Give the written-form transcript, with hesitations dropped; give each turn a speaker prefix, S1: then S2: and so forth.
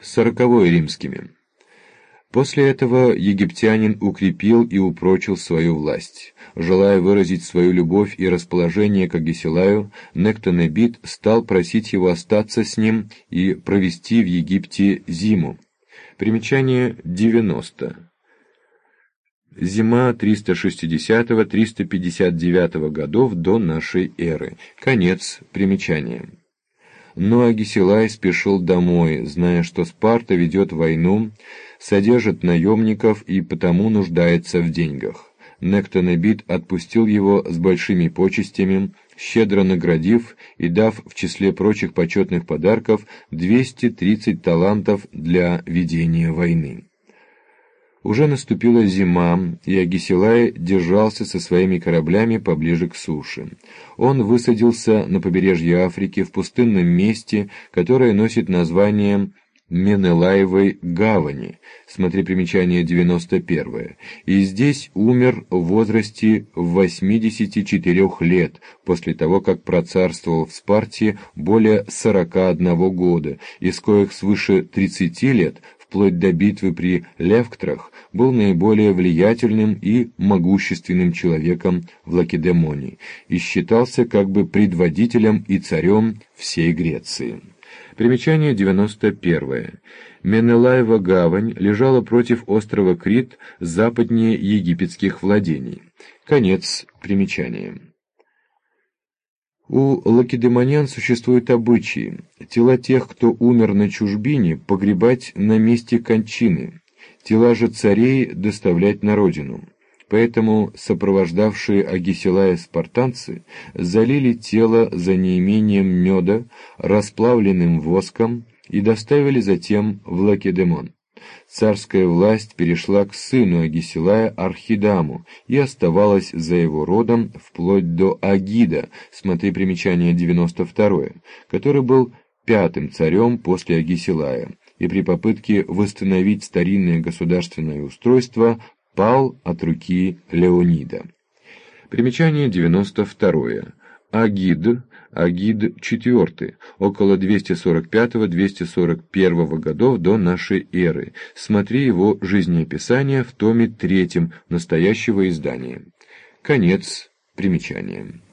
S1: 40 римскими. После этого египтянин укрепил и упрочил свою власть. Желая выразить свою любовь и расположение к Агесилаю, Нектонебит стал просить его остаться с ним и провести в Египте зиму. Примечание 90. Зима 360-359 годов до нашей эры. Конец примечания. Но Агесилай спешил домой, зная, что Спарта ведет войну, содержит наемников и потому нуждается в деньгах. Нектонебит отпустил его с большими почестями, щедро наградив и дав в числе прочих почетных подарков 230 талантов для ведения войны. Уже наступила зима, и Агесилай держался со своими кораблями поближе к суше. Он высадился на побережье Африки в пустынном месте, которое носит название Менелаевой гавани, смотри примечание 91, и здесь умер в возрасте 84 лет, после того, как процарствовал в Спарте более 41 года, из коих свыше 30 лет, вплоть до битвы при Левктрах, был наиболее влиятельным и могущественным человеком в Лакедемонии и считался как бы предводителем и царем всей Греции. Примечание 91. Менелаева гавань лежала против острова Крит западнее египетских владений. Конец примечания. У лакедемонян существуют обычаи тела тех, кто умер на чужбине, погребать на месте кончины, тела же царей доставлять на родину. Поэтому сопровождавшие Агесилая спартанцы залили тело за неимением меда расплавленным воском и доставили затем в Лакедемон. Царская власть перешла к сыну Агесилая Архидаму и оставалась за его родом вплоть до Агида, смотри примечание 92, который был пятым царем после Агесилая, и при попытке восстановить старинное государственное устройство пал от руки Леонида. Примечание 92. Агид IV, около 245-241 годов до нашей эры. Смотри его жизнеописание в томе 3 настоящего издания. Конец примечания.